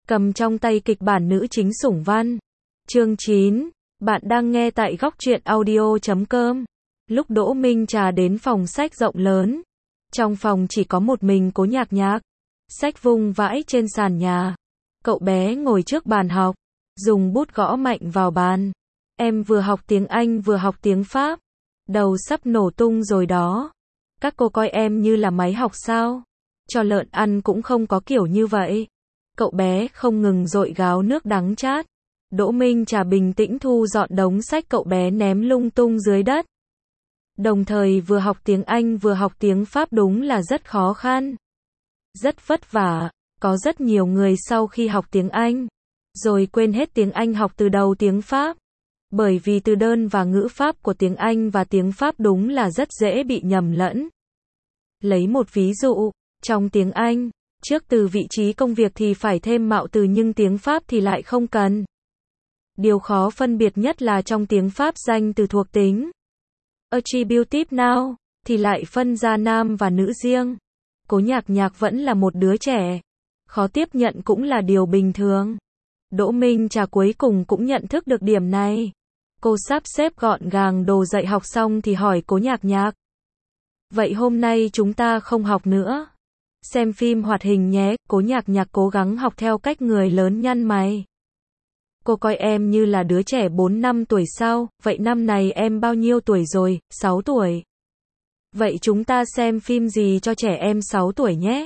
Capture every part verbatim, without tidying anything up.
cầm trong tay kịch bản nữ chính Sủng Văn. Chương chín. Bạn đang nghe tại góc truyện audio chấm com. Lúc Đỗ Minh Trà đến phòng sách rộng lớn. Trong phòng chỉ có một mình Cố Nhạc Nhạc. Sách vung vãi trên sàn nhà. Cậu bé ngồi trước bàn học. Dùng bút gõ mạnh vào bàn. Em vừa học tiếng Anh vừa học tiếng Pháp. Đầu sắp nổ tung rồi đó. Các cô coi em như là máy học sao? Cho lợn ăn cũng không có kiểu như vậy. Cậu bé không ngừng dội gáo nước đắng chát. Đỗ Minh Trà bình tĩnh thu dọn đống sách cậu bé ném lung tung dưới đất. Đồng thời vừa học tiếng Anh vừa học tiếng Pháp đúng là rất khó khăn. Rất vất vả, có rất nhiều người sau khi học tiếng Anh, rồi quên hết tiếng Anh học từ đầu tiếng Pháp. Bởi vì từ đơn và ngữ pháp của tiếng Anh và tiếng Pháp đúng là rất dễ bị nhầm lẫn. Lấy một ví dụ, trong tiếng Anh, trước từ vị trí công việc thì phải thêm mạo từ nhưng tiếng Pháp thì lại không cần. Điều khó phân biệt nhất là trong tiếng Pháp danh từ thuộc tính attributive noun thì lại phân ra nam và nữ riêng. Cố Nhạc Nhạc vẫn là một đứa trẻ, khó tiếp nhận cũng là điều bình thường. Đỗ Minh Trà cuối cùng cũng nhận thức được điểm này. Cô sắp xếp gọn gàng đồ dạy học xong thì hỏi Cố Nhạc Nhạc. Vậy hôm nay chúng ta không học nữa. Xem phim hoạt hình nhé. Cố Nhạc Nhạc cố gắng học theo cách người lớn nhăn mày. Cô coi em như là đứa trẻ bốn năm tuổi sao? Vậy năm này em bao nhiêu tuổi rồi? sáu tuổi. Vậy chúng ta xem phim gì cho trẻ em sáu tuổi nhé?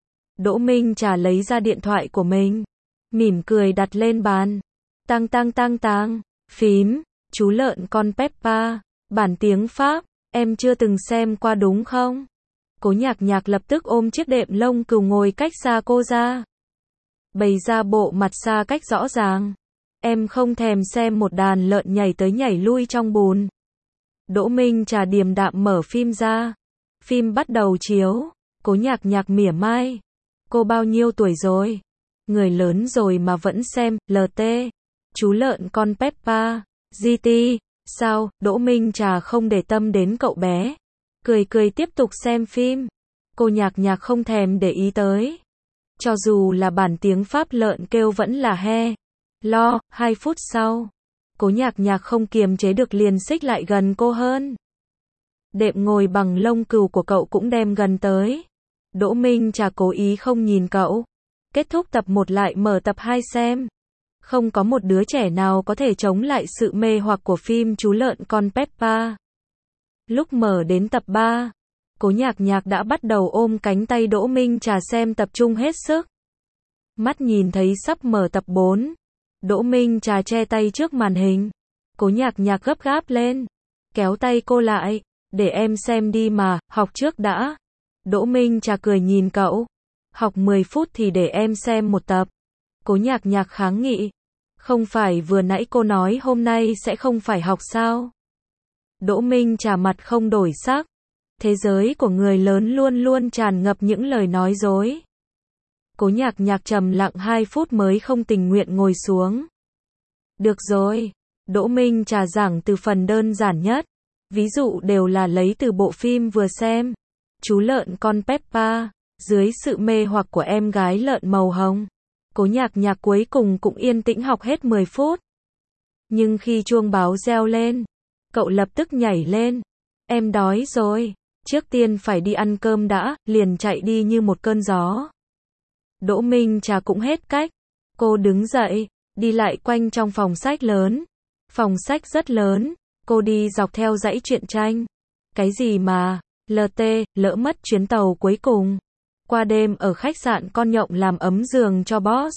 Đỗ Minh Trà lấy ra điện thoại của mình, mỉm cười đặt lên bàn. Tang tang tang tang, phím, chú lợn con Peppa, bản tiếng Pháp, em chưa từng xem qua đúng không? Cố Nhạc Nhạc lập tức ôm chiếc đệm lông cừu ngồi cách xa cô ra. Bày ra bộ mặt xa cách rõ ràng. Em không thèm xem một đàn lợn nhảy tới nhảy lui trong bùn. Đỗ Minh Trà điềm đạm mở phim ra. Phim bắt đầu chiếu. Cố Nhạc Nhạc mỉa mai. Cô bao nhiêu tuổi rồi? Người lớn rồi mà vẫn xem, lờ tê. Chú lợn con Peppa, giê tê. Sao? Đỗ Minh Trà không để tâm đến cậu bé. Cười cười tiếp tục xem phim. Cô Nhạc Nhạc không thèm để ý tới. Cho dù là bản tiếng Pháp lợn kêu vẫn là he. Lo, hai phút sau. Cố Nhạc Nhạc không kiềm chế được liền xích lại gần cô hơn. Đệm ngồi bằng lông cừu của cậu cũng đem gần tới. Đỗ Minh Trà cố ý không nhìn cậu. Kết thúc tập một lại mở tập hai xem. Không có một đứa trẻ nào có thể chống lại sự mê hoặc của phim chú lợn con Peppa. Lúc mở đến tập ba, Cố Nhạc Nhạc đã bắt đầu ôm cánh tay Đỗ Minh Trà xem tập trung hết sức. Mắt nhìn thấy sắp mở tập bốn. Đỗ Minh Trà che tay trước màn hình. Cố Nhạc Nhạc gấp gáp lên. Kéo tay cô lại. Để em xem đi mà, học trước đã. Đỗ Minh Trà cười nhìn cậu. Học mười phút thì để em xem một tập. Cố Nhạc Nhạc kháng nghị. Không phải vừa nãy cô nói hôm nay sẽ không phải học sao? Đỗ Minh Trà mặt không đổi sắc. Thế giới của người lớn luôn luôn tràn ngập những lời nói dối. Cố Nhạc Nhạc trầm lặng hai phút mới không tình nguyện ngồi xuống. Được rồi. Đỗ Minh Trà giảng từ phần đơn giản nhất. Ví dụ đều là lấy từ bộ phim vừa xem. Chú lợn con Peppa. Dưới sự mê hoặc của em gái lợn màu hồng. Cố Nhạc Nhạc cuối cùng cũng yên tĩnh học hết mười phút. Nhưng khi chuông báo reo lên, cậu lập tức nhảy lên. Em đói rồi. Trước tiên phải đi ăn cơm đã, liền chạy đi như một cơn gió. Đỗ Minh Trà cũng hết cách. Cô đứng dậy, đi lại quanh trong phòng sách lớn. Phòng sách rất lớn, cô đi dọc theo dãy truyện tranh. Cái gì mà, lờ tê, lỡ mất chuyến tàu cuối cùng. Qua đêm ở khách sạn con nhộng làm ấm giường cho boss.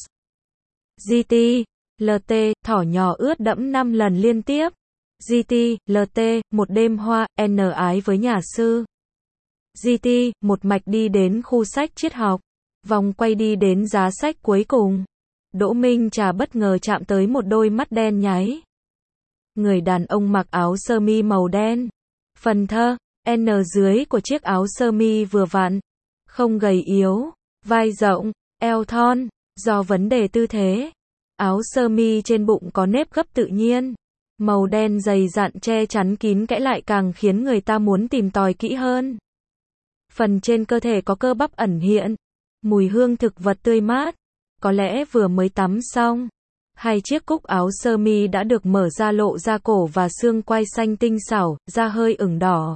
giê tê, lờ tê, thỏ nhỏ ướt đẫm năm lần liên tiếp. giê tê, lờ tê, một đêm hoa, n ái với nhà sư. giê tê, một mạch đi đến khu sách triết học. Vòng quay đi đến giá sách cuối cùng. Đỗ Minh Trà bất ngờ chạm tới một đôi mắt đen nháy. Người đàn ông mặc áo sơ mi màu đen. Phần thơ, N dưới của chiếc áo sơ mi vừa vặn. Không gầy yếu, vai rộng, eo thon, do vấn đề tư thế. Áo sơ mi trên bụng có nếp gấp tự nhiên. Màu đen dày dặn che chắn kín kẽ lại càng khiến người ta muốn tìm tòi kỹ hơn. Phần trên cơ thể có cơ bắp ẩn hiện. Mùi hương thực vật tươi mát. có lẽ vừa mới tắm xong. Hai chiếc cúc áo sơ mi đã được mở ra lộ ra cổ và xương quai xanh tinh xảo, da hơi ửng đỏ.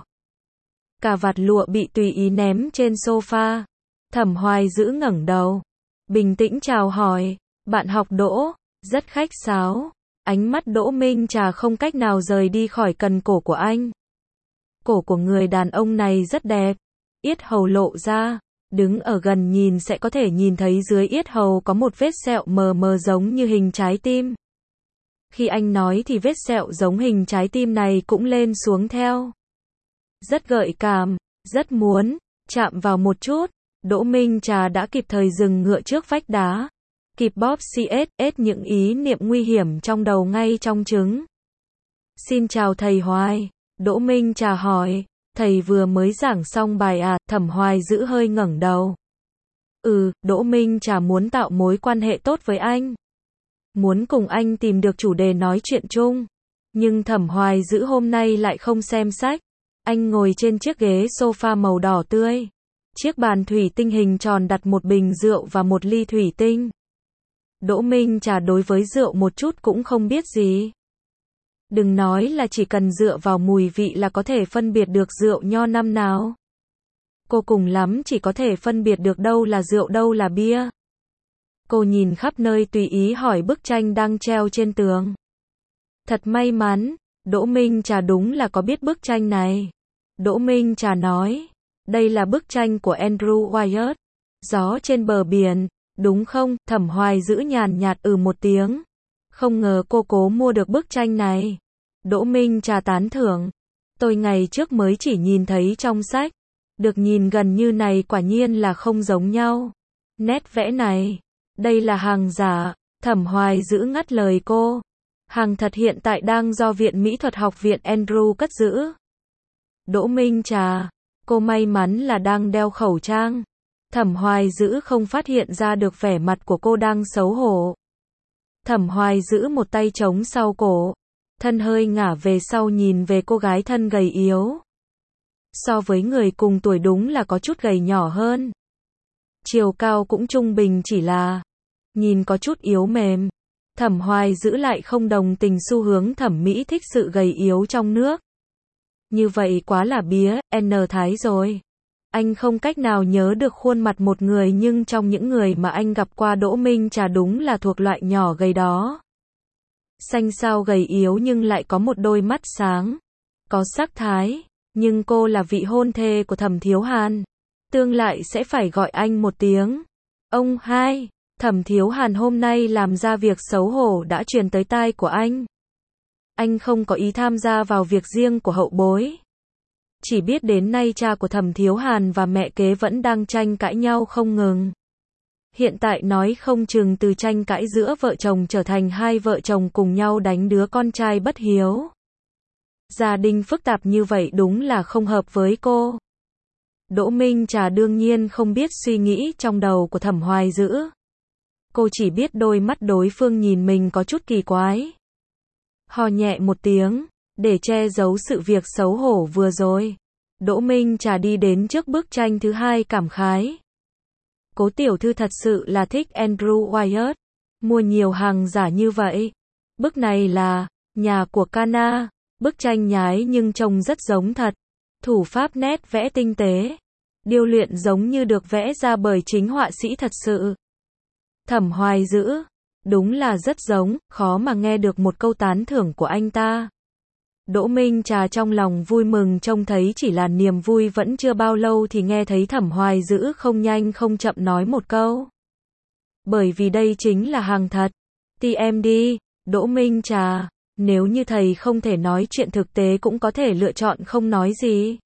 Cà vạt lụa bị tùy ý ném trên sofa. Thẩm Hoài Dữ ngẩng đầu, bình tĩnh chào hỏi, bạn học Đỗ, rất khách sáo. Ánh mắt Đỗ Minh Trà không cách nào rời đi khỏi cần cổ của anh. Cổ của người đàn ông này rất đẹp, yết hầu lộ ra, đứng ở gần nhìn sẽ có thể nhìn thấy dưới yết hầu có một vết sẹo mờ mờ giống như hình trái tim. Khi anh nói thì vết sẹo giống hình trái tim này cũng lên xuống theo. Rất gợi cảm, rất muốn chạm vào một chút. Đỗ Minh Trà đã kịp thời dừng ngựa trước vách đá, kịp bóp xê ét những ý niệm nguy hiểm trong đầu ngay trong trứng. Xin chào thầy Hoài, Đỗ Minh Trà hỏi, thầy vừa mới giảng xong bài à? Thẩm Hoài Dữ hơi ngẩng đầu. Ừ, Đỗ Minh Trà muốn tạo mối quan hệ tốt với anh. Muốn cùng anh tìm được chủ đề nói chuyện chung. Nhưng Thẩm Hoài Dữ hôm nay lại không xem sách. Anh ngồi trên chiếc ghế sofa màu đỏ tươi. Chiếc bàn thủy tinh hình tròn đặt một bình rượu và một ly thủy tinh. Đỗ Minh Trà đối với rượu một chút cũng không biết gì. Đừng nói là chỉ cần dựa vào mùi vị là có thể phân biệt được rượu nho năm nào. Cô cùng lắm chỉ có thể phân biệt được đâu là rượu đâu là bia. Cô nhìn khắp nơi tùy ý hỏi bức tranh đang treo trên tường. Thật may mắn, Đỗ Minh Trà đúng là có biết bức tranh này. Đỗ Minh Trà nói, đây là bức tranh của Andrew Wyatt. Gió trên bờ biển, đúng không? Thẩm Hoài Dữ nhàn nhạt ừ một tiếng. Không ngờ cô cố mua được bức tranh này. Đỗ Minh Trà tán thưởng. Tôi ngày trước mới chỉ nhìn thấy trong sách. Được nhìn gần như này quả nhiên là không giống nhau. Nét vẽ này, đây là hàng giả. Thẩm Hoài Dữ ngắt lời cô. Hàng thật hiện tại đang do Viện Mỹ thuật Học viện Andrew cất giữ. Đỗ Minh Trà, cô may mắn là đang đeo khẩu trang. Thẩm Hoài Dữ không phát hiện ra được vẻ mặt của cô đang xấu hổ. Thẩm Hoài Dữ một tay chống sau cổ, thân hơi ngả về sau nhìn về cô gái thân gầy yếu. So với người cùng tuổi đúng là có chút gầy nhỏ hơn. Chiều cao cũng trung bình chỉ là nhìn có chút yếu mềm. Thẩm Hoài Dữ lại không đồng tình xu hướng thẩm mỹ thích sự gầy yếu trong nước. Như vậy quá là bía, N Thái rồi. Anh không cách nào nhớ được khuôn mặt một người nhưng trong những người mà anh gặp qua Đỗ Minh Trà đúng là thuộc loại nhỏ gầy đó. Xanh xao gầy yếu nhưng lại có một đôi mắt sáng. Có sắc thái. Nhưng cô là vị hôn thê của Thẩm Thiếu Hàn. Tương lại sẽ phải gọi anh một tiếng. Ông hai. Thẩm Thiếu Hàn hôm nay làm ra việc xấu hổ đã truyền tới tai của anh. Anh không có ý tham gia vào việc riêng của hậu bối. Chỉ biết đến nay cha của Thẩm Thiếu Hàn và mẹ kế vẫn đang tranh cãi nhau không ngừng. Hiện tại nói không chừng từ tranh cãi giữa vợ chồng trở thành hai vợ chồng cùng nhau đánh đứa con trai bất hiếu. Gia đình phức tạp như vậy đúng là không hợp với cô. Đỗ Minh Trà đương nhiên không biết suy nghĩ trong đầu của Thẩm Hoài Dữ. Cô chỉ biết đôi mắt đối phương nhìn mình có chút kỳ quái. Hò nhẹ một tiếng, để che giấu sự việc xấu hổ vừa rồi. Đỗ Minh Trà đi đến trước bức tranh thứ hai cảm khái. Cố tiểu thư thật sự là thích Andrew Wyatt. Mua nhiều hàng giả như vậy. Bức này là nhà của Cana. Bức tranh nhái nhưng trông rất giống thật. Thủ pháp nét vẽ tinh tế. Điêu luyện giống như được vẽ ra bởi chính họa sĩ thật sự. Thẩm Hoài Dữ, đúng là rất giống, khó mà nghe được một câu tán thưởng của anh ta. Đỗ Minh Trà trong lòng vui mừng trông thấy chỉ là niềm vui vẫn chưa bao lâu thì nghe thấy Thẩm Hoài Dữ không nhanh không chậm nói một câu. Bởi vì đây chính là hàng thật. tê em đê, Đỗ Minh Trà, nếu như thầy không thể nói chuyện thực tế cũng có thể lựa chọn không nói gì.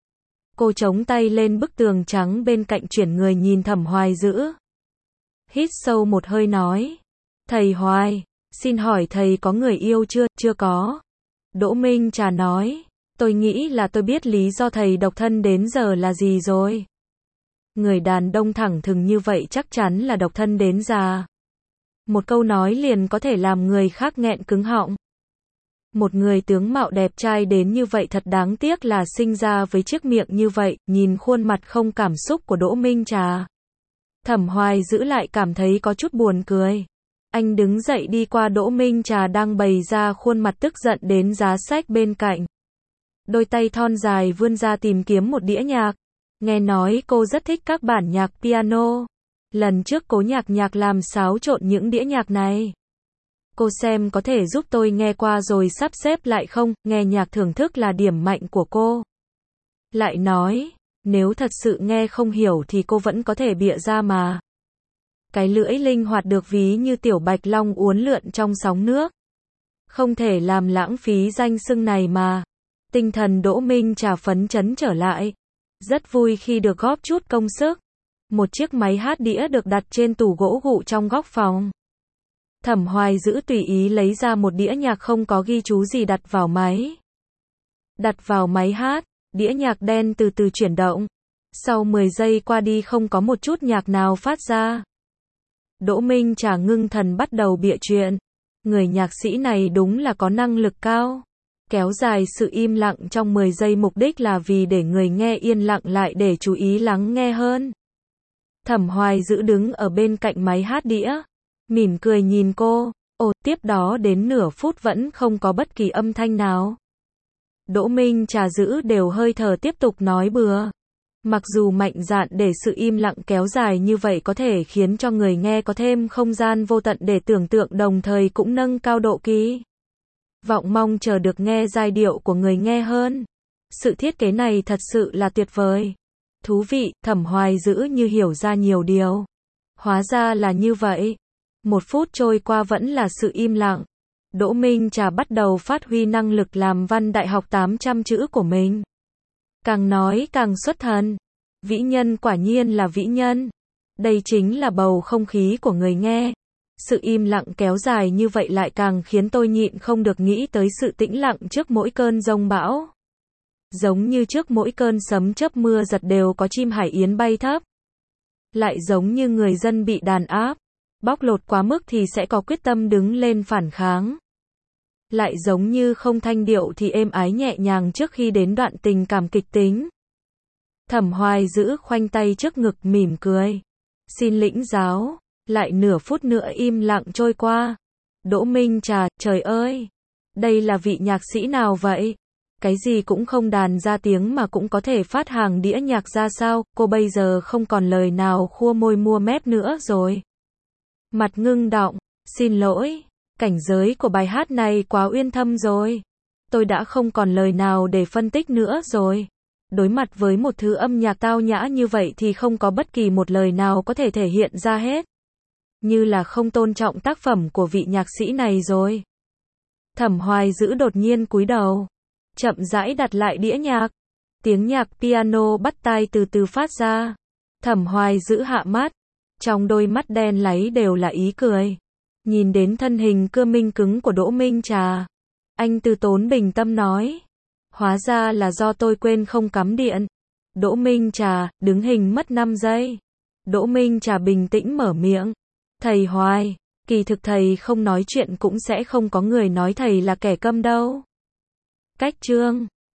Cô chống tay lên bức tường trắng bên cạnh chuyển người nhìn Thẩm Hoài Dữ. Hít sâu một hơi nói. Thầy Hoài, xin hỏi thầy có người yêu chưa? Chưa có. Đỗ Minh Trà nói. Tôi nghĩ là tôi biết lý do thầy độc thân đến giờ là gì rồi. Người đàn ông thẳng thừng như vậy chắc chắn là độc thân đến già. Một câu nói liền có thể làm người khác nghẹn cứng họng. Một người tướng mạo đẹp trai đến như vậy thật đáng tiếc là sinh ra với chiếc miệng như vậy, nhìn khuôn mặt không cảm xúc của Đỗ Minh Trà. Thẩm Hoài giữ lại cảm thấy có chút buồn cười. Anh đứng dậy đi qua Đỗ Minh Trà đang bày ra khuôn mặt tức giận đến giá sách bên cạnh. Đôi tay thon dài vươn ra tìm kiếm một đĩa nhạc. Nghe nói cô rất thích các bản nhạc piano. Lần trước Cố Nhạc Nhạc làm xáo trộn những đĩa nhạc này. Cô xem có thể giúp tôi nghe qua rồi sắp xếp lại không? Nghe nhạc thưởng thức là điểm mạnh của cô. Lại nói, nếu thật sự nghe không hiểu thì cô vẫn có thể bịa ra mà. Cái lưỡi linh hoạt được ví như tiểu bạch long uốn lượn trong sóng nước. Không thể làm lãng phí danh xưng này mà. Tinh thần Đỗ Minh Trà phấn chấn trở lại. Rất vui khi được góp chút công sức. Một chiếc máy hát đĩa được đặt trên tủ gỗ gụ trong góc phòng. Thẩm Hoài giữ tùy ý lấy ra một đĩa nhạc không có ghi chú gì đặt vào máy. Đặt vào máy hát, đĩa nhạc đen từ từ chuyển động. Sau mười giây qua đi không có một chút nhạc nào phát ra. Đỗ Minh Trà ngưng thần bắt đầu bịa chuyện. Người nhạc sĩ này đúng là có năng lực cao. Kéo dài sự im lặng trong mười giây mục đích là vì để người nghe yên lặng lại để chú ý lắng nghe hơn. Thẩm Hoài giữ đứng ở bên cạnh máy hát đĩa. Mỉm cười nhìn cô. Ồ, tiếp đó đến nửa phút vẫn không có bất kỳ âm thanh nào. Đỗ Minh Trà giữ đều hơi thở tiếp tục nói bừa. Mặc dù mạnh dạn để sự im lặng kéo dài như vậy có thể khiến cho người nghe có thêm không gian vô tận để tưởng tượng đồng thời cũng nâng cao độ kỳ vọng mong chờ được nghe giai điệu của người nghe hơn. Sự thiết kế này thật sự là tuyệt vời. Thú vị, Thẩm Hoài giữ như hiểu ra nhiều điều. Hóa ra là như vậy. Một phút trôi qua vẫn là sự im lặng. Đỗ Minh Trà bắt đầu phát huy năng lực làm văn đại học tám trăm chữ của mình. Càng nói càng xuất thần. Vĩ nhân quả nhiên là vĩ nhân. Đây chính là bầu không khí của người nghe. Sự im lặng kéo dài như vậy lại càng khiến tôi nhịn không được nghĩ tới sự tĩnh lặng trước mỗi cơn giông bão. Giống như trước mỗi cơn sấm chớp mưa giật đều có chim hải yến bay thấp. Lại giống như người dân bị đàn áp, bóc lột quá mức thì sẽ có quyết tâm đứng lên phản kháng. Lại giống như không thanh điệu thì êm ái nhẹ nhàng trước khi đến đoạn tình cảm kịch tính. Thẩm Hoài giữ khoanh tay trước ngực mỉm cười. Xin lĩnh giáo. Lại nửa phút nữa im lặng trôi qua. Đỗ Minh Trà, trời ơi! Đây là vị nhạc sĩ nào vậy? Cái gì cũng không đàn ra tiếng mà cũng có thể phát hàng đĩa nhạc ra sao? Cô bây giờ không còn lời nào khua môi mua mép nữa rồi. Mặt ngưng đọng. Xin lỗi. Cảnh giới của bài hát này quá uyên thâm rồi. Tôi đã không còn lời nào để phân tích nữa rồi. Đối mặt với một thứ âm nhạc tao nhã như vậy thì không có bất kỳ một lời nào có thể thể hiện ra hết. Như là không tôn trọng tác phẩm của vị nhạc sĩ này rồi. Thẩm Hoài giữ đột nhiên cúi đầu. Chậm rãi đặt lại đĩa nhạc. Tiếng nhạc piano bắt tai từ từ phát ra. Thẩm Hoài giữ hạ mắt. Trong đôi mắt đen láy đều là ý cười. Nhìn đến thân hình cưa minh cứng của Đỗ Minh Trà. Anh từ tốn bình tâm nói. Hóa ra là do tôi quên không cắm điện. Đỗ Minh Trà, đứng hình mất năm giây. Đỗ Minh Trà bình tĩnh mở miệng. Thầy Hoài, kỳ thực thầy không nói chuyện cũng sẽ không có người nói thầy là kẻ câm đâu. Cách chương